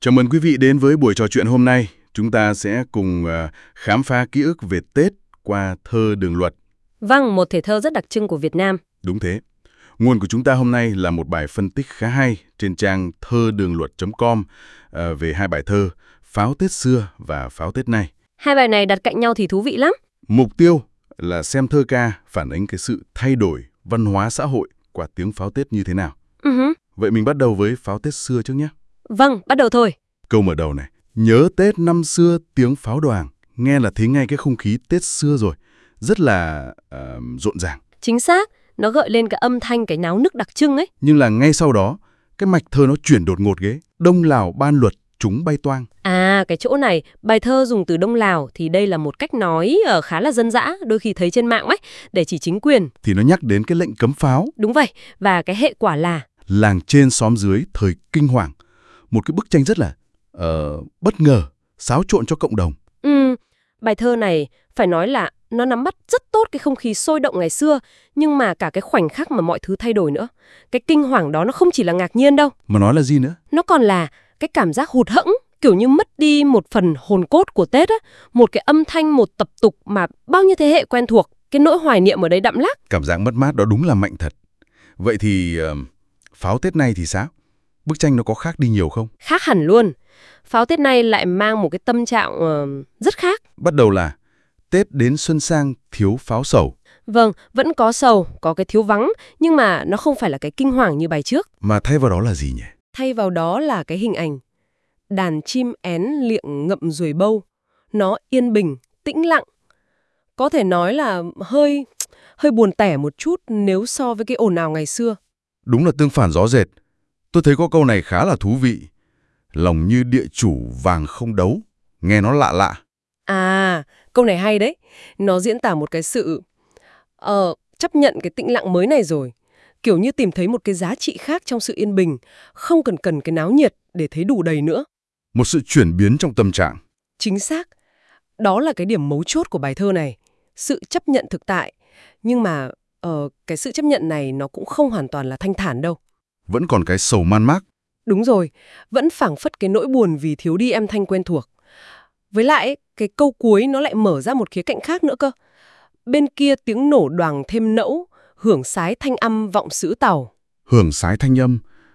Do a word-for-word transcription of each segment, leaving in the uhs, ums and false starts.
Chào mừng quý vị đến với buổi trò chuyện hôm nay. Chúng ta sẽ cùng uh, khám phá ký ức về Tết qua thơ Đường Luật. Vâng, một thể thơ rất đặc trưng của Việt Nam. Đúng thế. Nguồn của chúng ta hôm nay là một bài phân tích khá hay trên trang thơ đường luật chấm com uh, về hai bài thơ Pháo Tết xưa và Pháo Tết nay. Hai bài này đặt cạnh nhau thì thú vị lắm. Mục tiêu là xem thơ ca phản ánh cái sự thay đổi văn hóa xã hội qua tiếng pháo Tết như thế nào. Uh-huh. Vậy mình bắt đầu với Pháo Tết xưa trước nhé. Vâng, bắt đầu thôi. Câu mở đầu này. Nhớ Tết năm xưa tiếng pháo đoàng. Nghe là thấy ngay cái không khí Tết xưa rồi. Rất là uh, rộn ràng. Chính xác, nó gợi lên cái âm thanh, cái náo nức đặc trưng ấy. Nhưng là ngay sau đó, cái mạch thơ nó chuyển đột ngột ghế. Đông Lào ban luật, chúng bay toang. À, cái chỗ này, bài thơ dùng từ Đông Lào thì đây là một cách nói uh, khá là dân dã, đôi khi thấy trên mạng ấy, để chỉ chính quyền. Thì nó nhắc đến cái lệnh cấm pháo. Đúng vậy, và cái hệ quả là làng trên xóm dưới thời kinh hoàng. Một cái bức tranh rất là uh, bất ngờ, xáo trộn cho cộng đồng. Ừ, bài thơ này phải nói là nó nắm bắt rất tốt cái không khí sôi động ngày xưa, nhưng mà cả cái khoảnh khắc mà mọi thứ thay đổi nữa. Cái kinh hoàng đó nó không chỉ là ngạc nhiên đâu. Mà nói là gì nữa? Nó còn là cái cảm giác hụt hẫng, kiểu như mất đi một phần hồn cốt của Tết á, một cái âm thanh, một tập tục mà bao nhiêu thế hệ quen thuộc. Cái nỗi hoài niệm ở đây đậm lắm. Cảm giác mất mát đó đúng là mạnh thật. Vậy thì uh, pháo Tết nay thì sao? Bức tranh nó có khác đi nhiều không? Khác hẳn luôn. Pháo Tết nay lại mang một cái tâm trạng uh, rất khác. Bắt đầu là Tết đến xuân sang thiếu pháo sầu. Vâng, vẫn có sầu, có cái thiếu vắng, nhưng mà nó không phải là cái kinh hoàng như bài trước. Mà thay vào đó là gì nhỉ? Thay vào đó là cái hình ảnh đàn chim én liệng ngậm ruồi bâu. Nó yên bình, tĩnh lặng. Có thể nói là hơi hơi buồn tẻ một chút nếu so với cái ồn ào ngày xưa. Đúng là tương phản rõ rệt. Tôi thấy có câu này khá là thú vị. Lòng như địa chủ vàng không đấu. Nghe nó lạ lạ. À, câu này hay đấy. Nó diễn tả một cái sự uh, chấp nhận cái tĩnh lặng mới này rồi. Kiểu như tìm thấy một cái giá trị khác trong sự yên bình. Không cần cần cái náo nhiệt để thấy đủ đầy nữa. Một sự chuyển biến trong tâm trạng. Chính xác. Đó là cái điểm mấu chốt của bài thơ này. Sự chấp nhận thực tại. Nhưng mà uh, cái sự chấp nhận này nó cũng không hoàn toàn là thanh thản đâu. Vẫn còn cái sầu man mác. Đúng rồi. Vẫn phảng phất cái nỗi buồn vì thiếu đi âm thanh quen thuộc. Với lại, cái câu cuối nó lại mở ra một khía cạnh khác nữa cơ. Bên kia tiếng nổ đoàng thêm nẫu, hưởng sái thanh âm vọng xứ tàu. Hưởng sái thanh âm.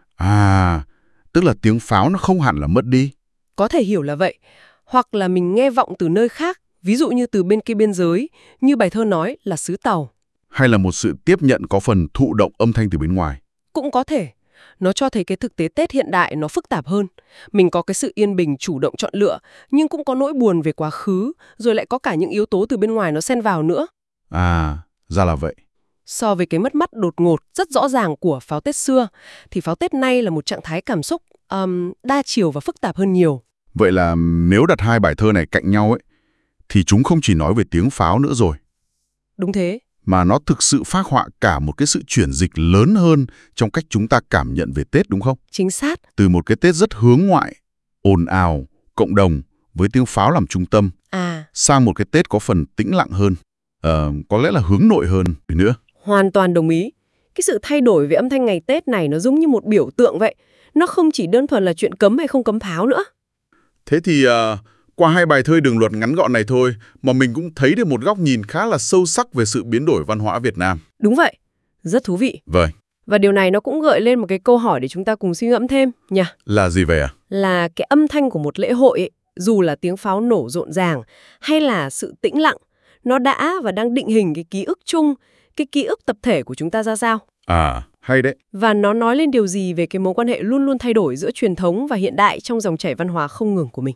À, tức là tiếng pháo nó không hẳn là mất đi. Có thể hiểu là vậy. Hoặc là mình nghe vọng từ nơi khác, ví dụ như từ bên kia biên giới, như bài thơ nói là xứ tàu. Hay là một sự tiếp nhận có phần thụ động âm thanh từ bên ngoài. Cũng có thể. Nó cho thấy cái thực tế Tết hiện đại nó phức tạp hơn. Mình có cái sự yên bình chủ động chọn lựa, nhưng cũng có nỗi buồn về quá khứ, rồi lại có cả những yếu tố từ bên ngoài nó xen vào nữa. À, ra là vậy. So với cái mất mát đột ngột rất rõ ràng của pháo Tết xưa, thì pháo Tết nay là một trạng thái cảm xúc um, đa chiều và phức tạp hơn nhiều. Vậy là nếu đặt hai bài thơ này cạnh nhau ấy, thì chúng không chỉ nói về tiếng pháo nữa rồi. Đúng thế. Mà nó thực sự phác họa cả một cái sự chuyển dịch lớn hơn trong cách chúng ta cảm nhận về Tết đúng không? Chính xác. Từ một cái Tết rất hướng ngoại, ồn ào, cộng đồng với tiếng pháo làm trung tâm, à. sang một cái Tết có phần tĩnh lặng hơn, uh, có lẽ là hướng nội hơn nữa. Hoàn toàn đồng ý. Cái sự thay đổi về âm thanh ngày Tết này nó giống như một biểu tượng vậy. Nó không chỉ đơn thuần là chuyện cấm hay không cấm pháo nữa. Thế thì uh, qua hai bài thơ đường luật ngắn gọn này thôi mà mình cũng thấy được một góc nhìn khá là sâu sắc về sự biến đổi văn hóa Việt Nam. Đúng vậy. Rất thú vị. Vâng. Và điều này nó cũng gợi lên một cái câu hỏi để chúng ta cùng suy ngẫm thêm nhỉ? Là gì vậy à? Là cái âm thanh của một lễ hội ấy, dù là tiếng pháo nổ rộn ràng hay là sự tĩnh lặng, nó đã và đang định hình cái ký ức chung, cái ký ức tập thể của chúng ta ra sao? À, hay đấy. Và nó nói lên điều gì về cái mối quan hệ luôn luôn thay đổi giữa truyền thống và hiện đại trong dòng chảy văn hóa không ngừng của mình?